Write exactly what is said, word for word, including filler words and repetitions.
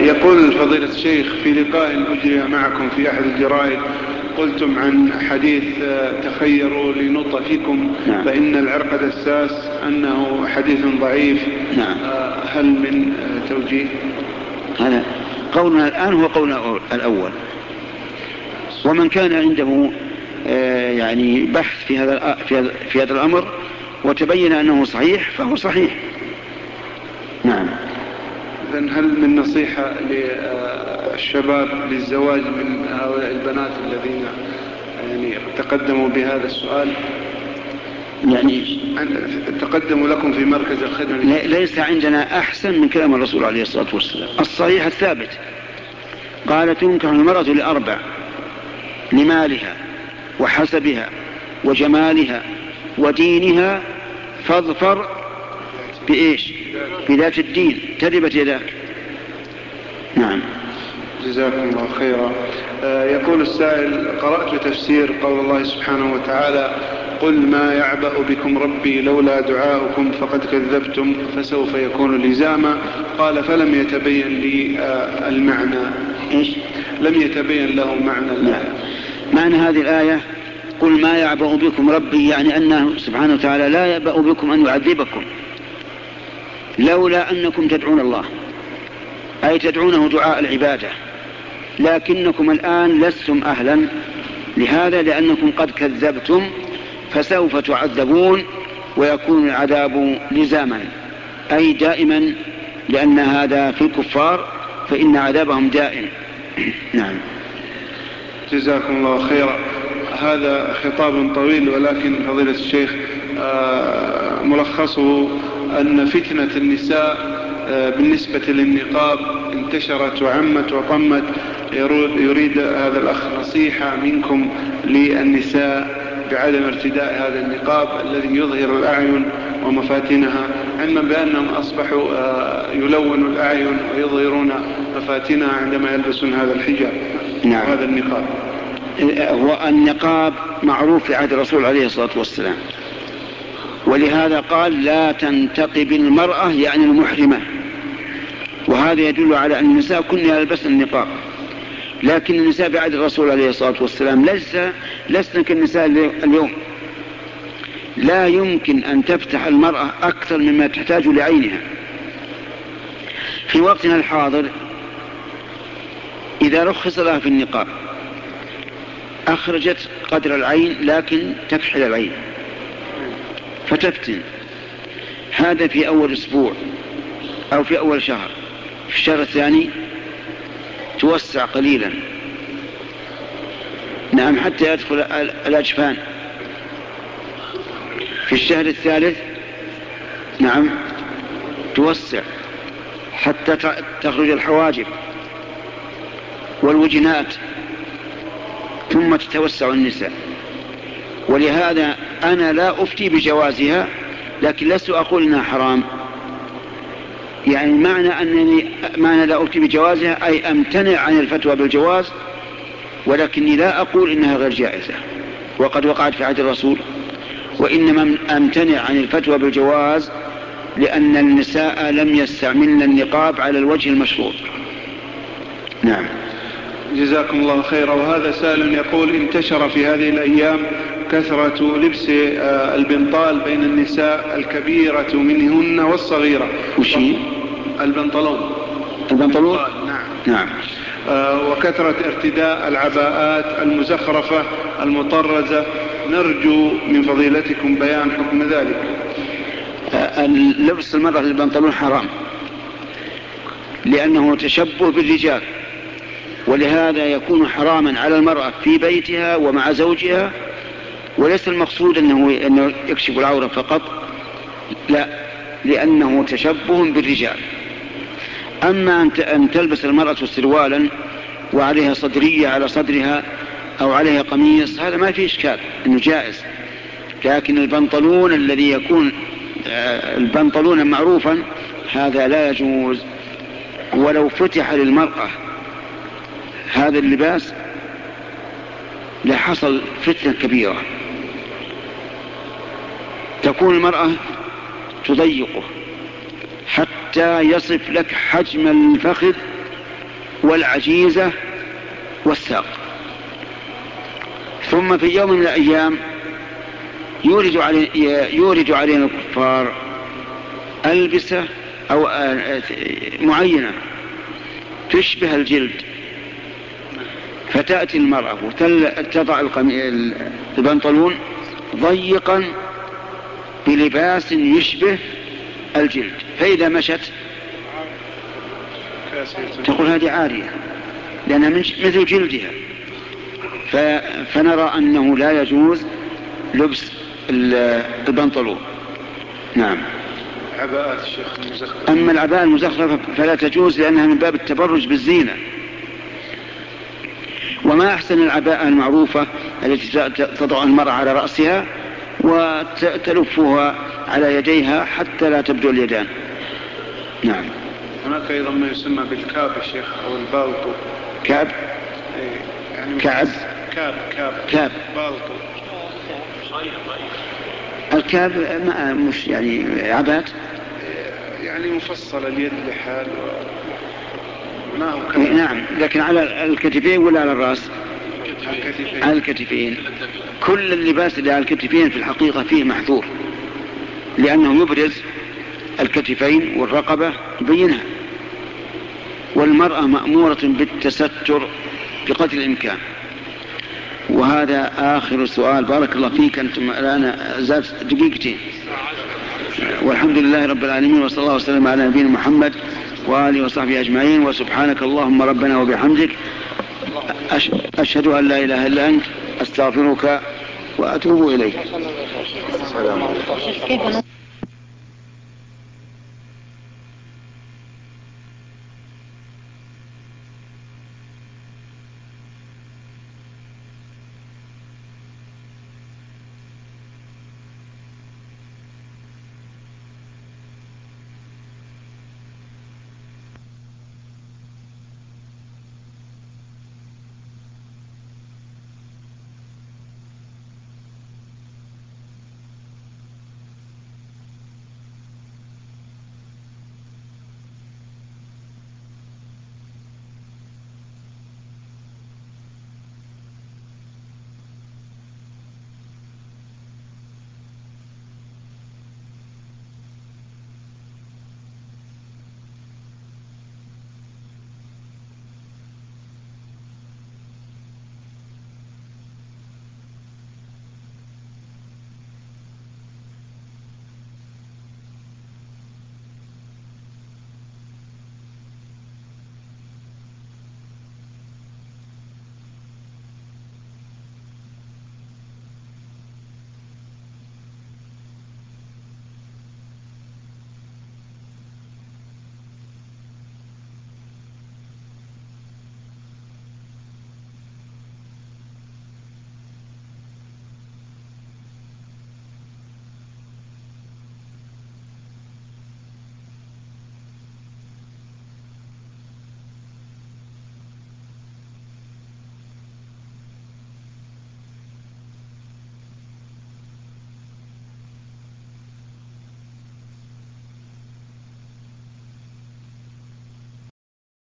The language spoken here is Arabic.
يقول فضيلة الشيخ: في لقاء أجري معكم في أحد الجرائد قلتم عن حديث تخيروا لنطفكم نعم. فإن العرق دساس أنه حديث ضعيف. نعم. هل من توجيه؟ هذا قولنا الآن هو قولنا الأول، ومن كان عنده يعني بحث في هذا في هذا الأمر وتبين أنه صحيح فهو صحيح. نعم. إذن هل من نصيحة للشباب للزواج من هؤلاء البنات الذين يعني تقدموا بهذا السؤال؟ يعني تقدموا لكم في مركز الخدمة. ليس عندنا أحسن من كلام الرسول عليه الصلاة والسلام الصحيح الثابت. قال: تنكح المرأة لأربع: لمالها وحسبها وجمالها ودينها فاظفر بإيش؟ بذات الدين تربت يداك. نعم. جزاكم الله خيرا. آه يقول السائل: قرأت تفسير قول الله سبحانه وتعالى: قل ما يعبأ بكم ربي لولا دعاؤكم فقد كذبتم فسوف يكون لزاما. قال: فلم يتبين لي آه المعنى. إيش؟ لم يتبين له معنى الآية. معنى هذه الآية: قل ما يعبأ بكم ربي، يعني أنه سبحانه وتعالى لا يعبأ بكم أن يعذبكم لولا أنكم تدعون الله، أي تدعونه دعاء العبادة، لكنكم الآن لستم أهلا لهذا لأنكم قد كذبتم فسوف تعذبون ويكون العذاب لزاما، أي دائما، لأن هذا في الكفار فإن عذابهم دائم. نعم. جزاكم الله خيرا. هذا خطاب طويل، ولكن فضيلة الشيخ ملخصه أن فتنة النساء بالنسبة للنقاب انتشرت وعمت وطمت. يريد هذا الأخ نصيحة منكم للنساء بعدم ارتداء هذا النقاب الذي يظهر الأعين ومفاتنها، علما بأنهم أصبحوا يلونوا الأعين ويظهرون مفاتنها عندما يلبسون هذا الحجاب. نعم. وهذا النقاب والنقاب معروف في عهد الرسول عليه الصلاة والسلام، ولهذا قال: لا تنتقب المرأة، يعني المحرمة، وهذا يدل على أن النساء كن يلبسن النقاب. لكن النساء في عهد الرسول عليه الصلاة والسلام لسن كالنساء اليوم. لا يمكن أن تفتح المرأة أكثر مما تحتاج لعينها. في وقتنا الحاضر إذا رخص لها في النقاب أخرجت قدر العين لكن تكحل العين فتفتن. هذا في أول أسبوع أو في أول شهر. في الشهر الثاني توسع قليلا، نعم، حتى يدخل الأجفان. في الشهر الثالث نعم توسع حتى تخرج الحواجب والوجنات، ثم تتوسع النساء. ولهذا أنا لا أفتي بجوازها، لكن لست أقول إنها حرام. يعني معنى أنني معنى لا أفتي بجوازها أي أمتنع عن الفتوى بالجواز، ولكني لا أقول إنها غير جائزة وقد وقعت في عهد الرسول، وإنما أمتنع عن الفتوى بالجواز لأن النساء لم يستعملن النقاب على الوجه المشروع. نعم. جزاكم الله خيرا. وهذا سائل يقول: انتشر في هذه الأيام كثرة لبس البنطال بين النساء الكبيرة منهن والصغيرة. وشي؟ البنطلون. البنطلون. نعم. نعم. وكثرة ارتداء العباءات المزخرفة المطرزة. نرجو من فضيلتكم بيان حكم ذلك. لبس المرأة للبنطلون حرام لأنه تشبه بالرجال، ولهذا يكون حراما على المرأة في بيتها ومع زوجها، وليس المقصود أنه, أنه يكشف العورة فقط، لا، لأنه تشبه بالرجال. أما أن تلبس المرأة سروالا وعليها صدرية على صدرها أو عليها قميص، هذا ما فيه إشكال أنه جائز. لكن البنطلون الذي يكون البنطلون معروفا هذا لا يجوز. ولو فتح للمرأة هذا اللباس لحصل فتنة كبيرة، تكون المرأة تضيقه حتى يصف لك حجم الفخذ والعجيزة والساق. ثم في يوم من الأيام يورد علي يورد علينا الكفار ألبسة أو معينة تشبه الجلد، فتأتي المرأة وتضع البنطلون ضيقا بلباس يشبه الجلد، فإذا مشت تقول هذه عارية لأنها مثل جلدها. فنرى أنه لا يجوز لبس البنطلون. نعم. عباءات الشيخ المزخرفة. أما العباءة المزخرفة فلا تجوز لأنها من باب التبرج بالزينة. وما أحسن العباءة المعروفة التي تضع المرأة على رأسها وتلفها على يديها حتى لا تبدو اليدان. نعم. هناك أيضا ما يسمى بالكاب يا شيخ أو البالطو. كاب؟ يعني كعب؟ كاب كاب كاب بالطو. الكاب ما مش يعني عبات، يعني مفصل اليد لحال و... ما هو كاب. نعم، لكن على الكتفين ولا على الرأس؟ الكتفين. على الكتفين. كل اللباس اللي على الكتفين في الحقيقة فيه محظور، لأنه يبرز الكتفين والرقبة يبينها، والمرأة مأمورة بالتستر بقدر الإمكان. وهذا آخر سؤال. بارك الله فيك، أنتم الآن زادت دقيقتين. والحمد لله رب العالمين، وصلى الله وسلم على نبينا محمد وآله وصحبه أجمعين. وسبحانك اللهم ربنا وبحمدك، أشهد أن لا إله إلا أنت، أستغفرك وأتوب إليك.